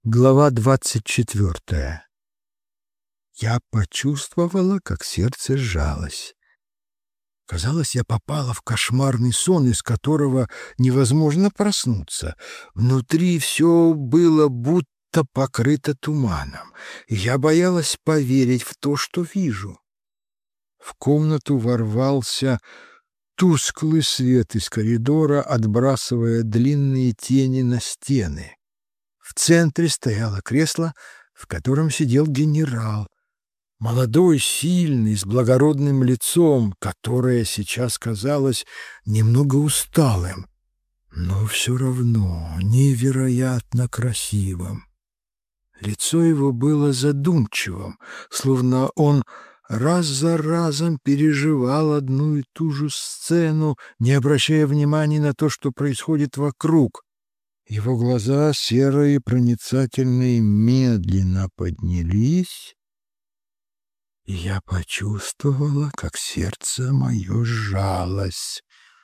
Глава 24. Я почувствовала, как сердце сжалось. Казалось, я попала в кошмарный сон, из которого невозможно проснуться. Внутри все было будто покрыто туманом, и я боялась поверить в то, что вижу. В комнату ворвался тусклый свет из коридора, отбрасывая длинные тени на стены. В центре стояло кресло, в котором сидел генерал, молодой, сильный, с благородным лицом, которое сейчас казалось немного усталым, но все равно невероятно красивым. Лицо его было задумчивым, словно он раз за разом переживал одну и ту же сцену, не обращая внимания на то, что происходит вокруг. Его глаза, серые, проницательные, медленно поднялись, и я почувствовала, как сердце мое сжалось.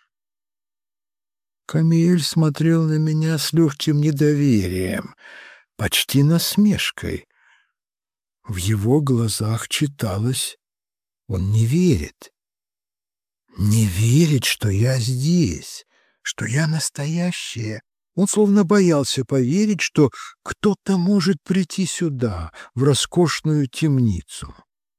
Камиль смотрел на меня с легким недоверием, почти насмешкой. В его глазах читалось: он не верит. Не верит, что я здесь, что я настоящая. Он словно боялся поверить, что кто-то может прийти сюда, в роскошную темницу.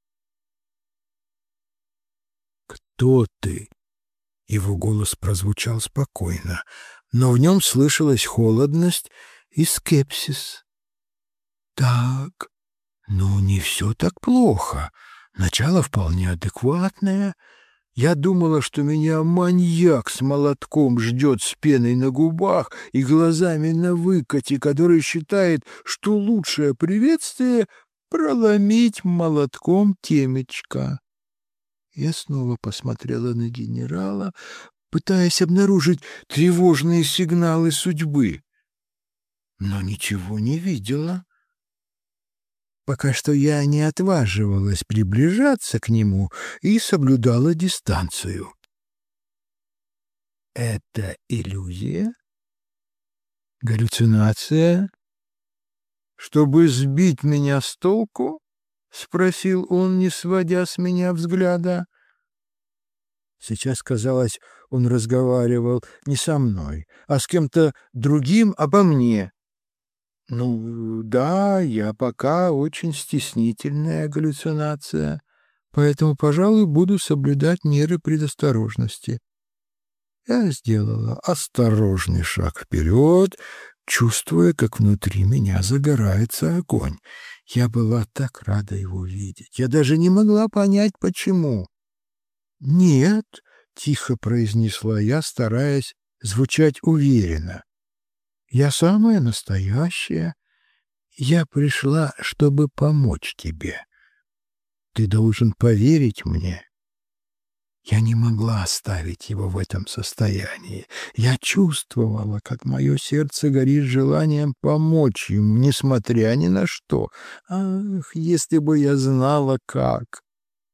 «Кто ты?» Его голос прозвучал спокойно, но в нем слышалась холодность и скепсис. «Так, ну не все так плохо. Начало вполне адекватное. Я думала, что меня маньяк с молотком ждет с пеной на губах и глазами на выкате, который считает, что лучшее приветствие — проломить молотком темечко». Я снова посмотрела на генерала, пытаясь обнаружить тревожные сигналы судьбы, но ничего не видела. Пока что я не отваживалась приближаться к нему и соблюдала дистанцию. Это иллюзия? Галлюцинация? Чтобы сбить меня с толку? — спросил он, не сводя с меня взгляда. Сейчас, казалось, он разговаривал не со мной, а с кем-то другим обо мне. Ну, да, я пока очень стеснительная галлюцинация, поэтому, пожалуй, буду соблюдать меры предосторожности. Я сделала осторожный шаг вперед, чувствуя, как внутри меня загорается огонь. Я была так рада его видеть. Я даже не могла понять, почему. «Нет», — тихо произнесла я, стараясь звучать уверенно. «Я самая настоящая. Я пришла, чтобы помочь тебе. Ты должен поверить мне». Я не могла оставить его в этом состоянии. Я чувствовала, как мое сердце горит желанием помочь ему, несмотря ни на что. Ах, если бы я знала, как!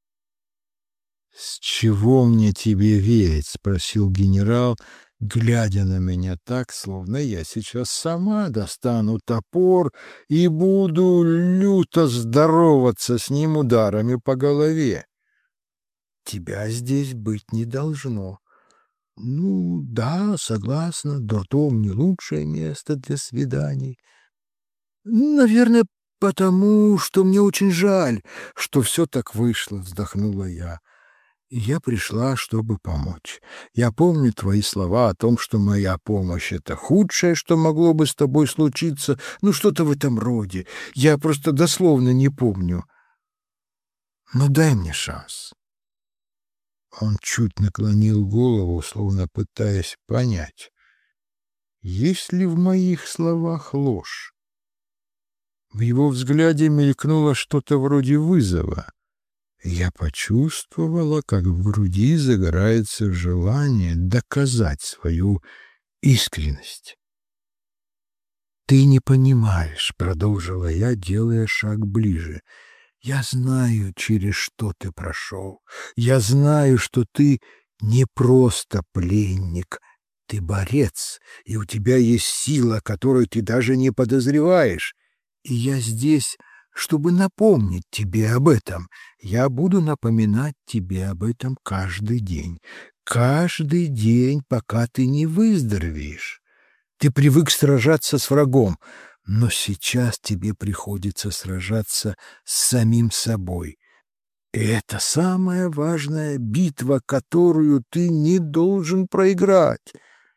«С чего мне тебе верить?» — спросил генерал, глядя на меня так, словно я сейчас сама достану топор и буду люто здороваться с ним ударами по голове. «Тебя здесь быть не должно». «Ну, да, согласна, дурдом не лучшее место для свиданий. Наверное, потому что мне очень жаль, что все так вышло», — вздохнула я. «И я пришла, чтобы помочь. Я помню твои слова о том, что моя помощь — это худшее, что могло бы с тобой случиться. Ну, что-то в этом роде. Я просто дословно не помню. Но дай мне шанс». Он чуть наклонил голову, словно пытаясь понять, есть ли в моих словах ложь. В его взгляде мелькнуло что-то вроде вызова. Я почувствовала, как в груди загорается желание доказать свою искренность. «Ты не понимаешь», — продолжила я, делая шаг ближе. «Я знаю, через что ты прошел. Я знаю, что ты не просто пленник, ты борец, и у тебя есть сила, которую ты даже не подозреваешь. И я здесь, чтобы напомнить тебе об этом. Я буду напоминать тебе об этом каждый день. Каждый день, пока ты не выздоровеешь. Ты привык сражаться с врагом, но сейчас тебе приходится сражаться с самим собой. И это самая важная битва, которую ты не должен проиграть.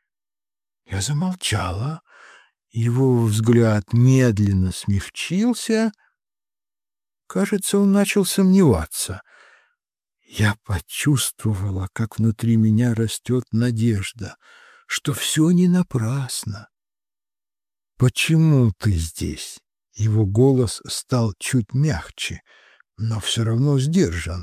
Я замолчала. Его взгляд медленно смягчился. Кажется, он начал сомневаться. Я почувствовала, как внутри меня растет надежда, что все не напрасно. «Почему ты здесь?» Его голос стал чуть мягче, но все равно сдержан.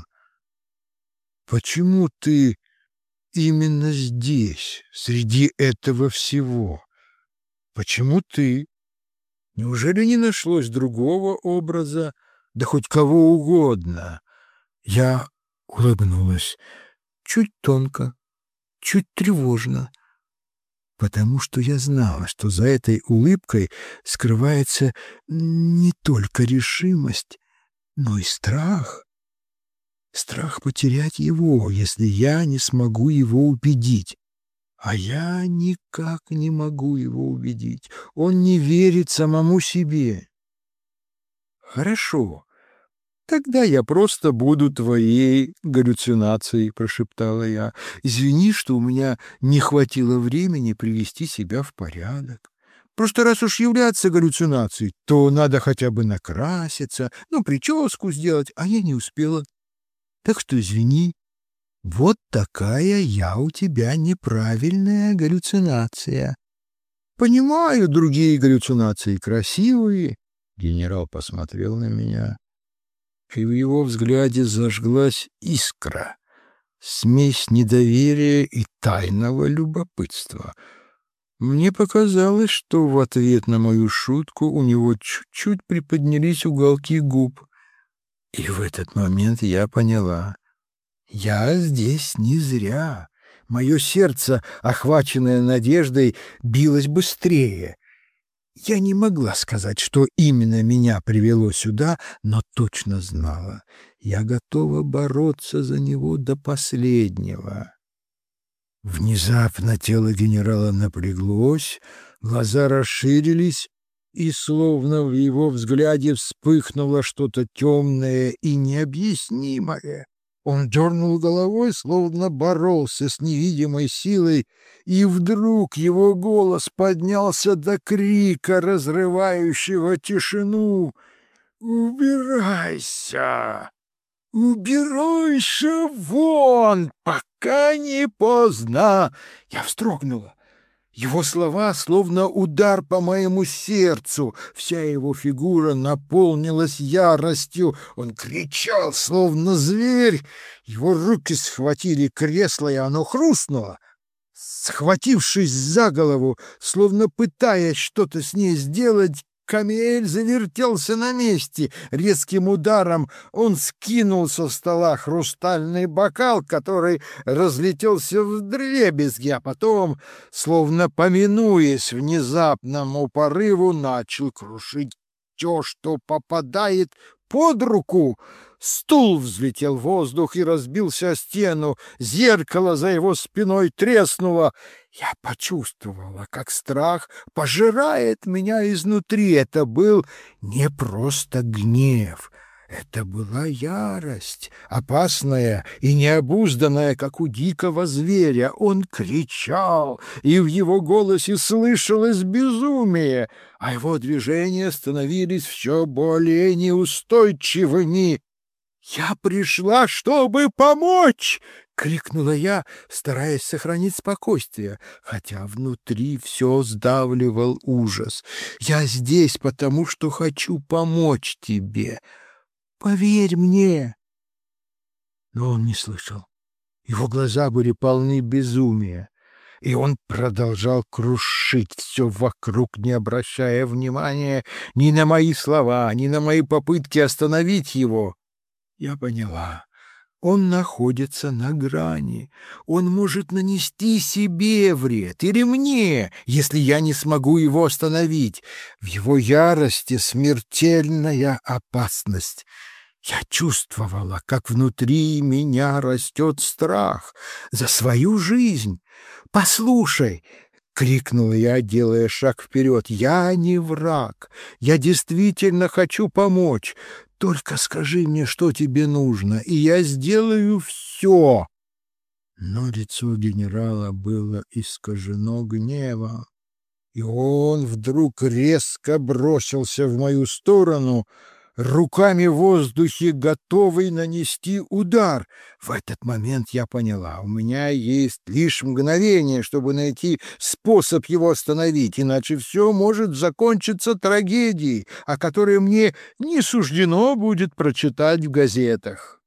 «Почему ты именно здесь, среди этого всего? Почему ты? Неужели не нашлось другого образа, да хоть кого угодно?» Я улыбнулась чуть тонко, чуть тревожно, потому что я знала, что за этой улыбкой скрывается не только решимость, но и страх. Страх потерять его, если я не смогу его убедить. А я никак не могу его убедить. Он не верит самому себе. «Хорошо, тогда я просто буду твоей галлюцинацией», — прошептала я. «Извини, что у меня не хватило времени привести себя в порядок. Просто раз уж являться галлюцинацией, то надо хотя бы накраситься, ну, прическу сделать, а я не успела. Так что извини, вот такая я у тебя неправильная галлюцинация. Понимаю, другие галлюцинации красивые». Генерал посмотрел на меня, и в его взгляде зажглась искра, смесь недоверия и тайного любопытства. Мне показалось, что в ответ на мою шутку у него чуть-чуть приподнялись уголки губ. И в этот момент я поняла: я здесь не зря. Мое сердце, охваченное надеждой, билось быстрее. Я не могла сказать, что именно меня привело сюда, но точно знала: я готова бороться за него до последнего. Внезапно тело генерала напряглось, глаза расширились, и словно в его взгляде вспыхнуло что-то темное и необъяснимое. Он дернул головой, словно боролся с невидимой силой, и вдруг его голос поднялся до крика, разрывающего тишину: «Убирайся! Убирайся вон, пока не поздно!» Я вздрогнула. Его слова словно удар по моему сердцу. Вся его фигура наполнилась яростью. Он кричал, словно зверь. Его руки схватили кресло, и оно хрустнуло. Схватившись за голову, словно пытаясь что-то с ней сделать, Камиэль завертелся на месте. Резким ударом он скинул со стола хрустальный бокал, который разлетелся вдребезги, а потом, словно поминуясь внезапному порыву, начал крушить все, что попадает под руку. Стул взлетел в воздух и разбился о стену. Зеркало за его спиной треснуло. Я почувствовала, как страх пожирает меня изнутри. Это был не просто гнев. Это была ярость, опасная и необузданная, как у дикого зверя. Он кричал, и в его голосе слышалось безумие, а его движения становились все более неустойчивыми. «Я пришла, чтобы помочь!» — крикнула я, стараясь сохранить спокойствие, хотя внутри все сдавливал ужас. «Я здесь, потому что хочу помочь тебе. Поверь мне!» Но он не слышал. Его глаза были полны безумия, и он продолжал крушить все вокруг, не обращая внимания ни на мои слова, ни на мои попытки остановить его. Я поняла. Он находится на грани. Он может нанести себе вред или мне, если я не смогу его остановить. В его ярости смертельная опасность. Я чувствовала, как внутри меня растет страх за свою жизнь. «Послушай!» — крикнула я, делая шаг вперед. «Я не враг. Я действительно хочу помочь. Только скажи мне, что тебе нужно, и я сделаю все». Но лицо генерала было искажено гневом, и он вдруг резко бросился в мою сторону, руками в воздухе готовый нанести удар. В этот момент я поняла, у меня есть лишь мгновение, чтобы найти способ его остановить, иначе все может закончиться трагедией, о которой мне не суждено будет прочитать в газетах.